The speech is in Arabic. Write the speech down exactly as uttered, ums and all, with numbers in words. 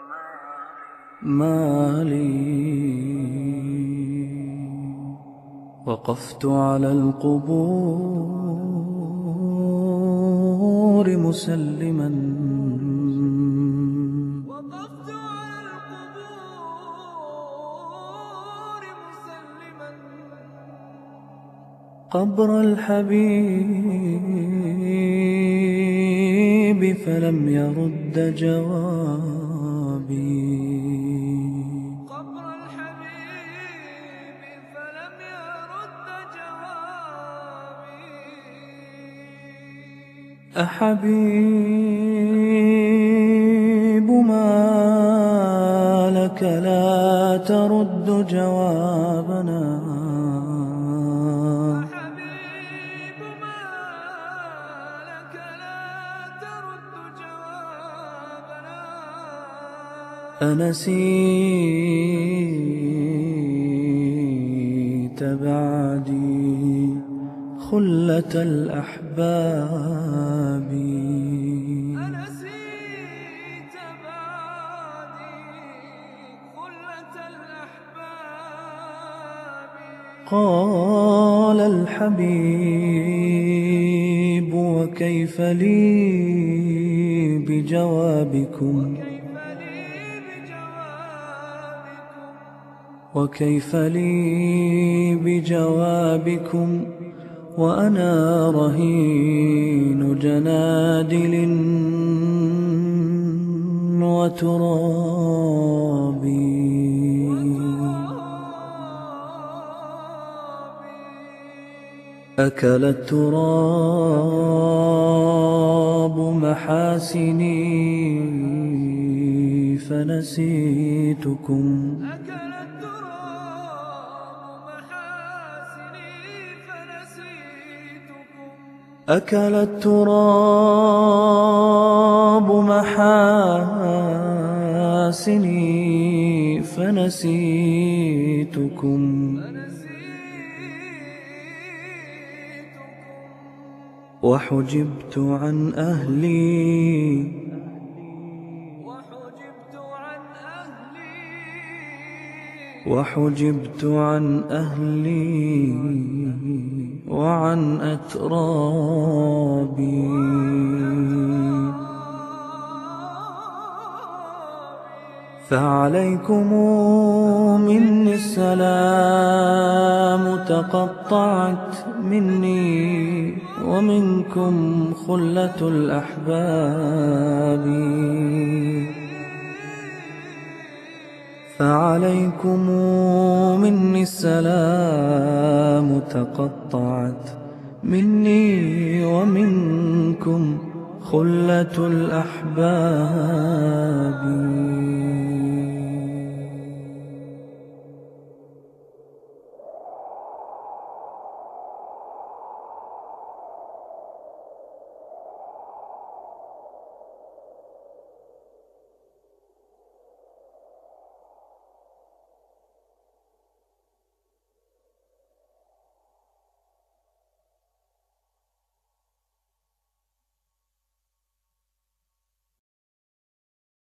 مالي وقفت على القبور مسلما وقفت على القبور مسلما قبر الحبيب فلم يرد جوابي قبر الحبيب فلم يرد جوابي أحبيب ما لك لا ترد جوابنا أحبيب ما لك لا ترد جوابنا أنسيت بعدي خلة الأحباب أنسيت بعدي خلة الأحباب قال الحبيب وكيف لي بجوابكم كيف لي بجوابكم وكيف لي بجوابكم وأنا رهين جنادل وترابي أكل التراب محاسني فنسيتكم أكل التراب محاسني فنسيتكم أكل التراب محاسني فنسيتكم وحجبت عن أهلي وحجبت عن أهلي وحجبت عن أهلي وعن أترابي فعليكم مني السلام تقطعت مني ومنكم خلة الأحباب فعليكم مني السلام تقطعت مني ومنكم خلة الأحباب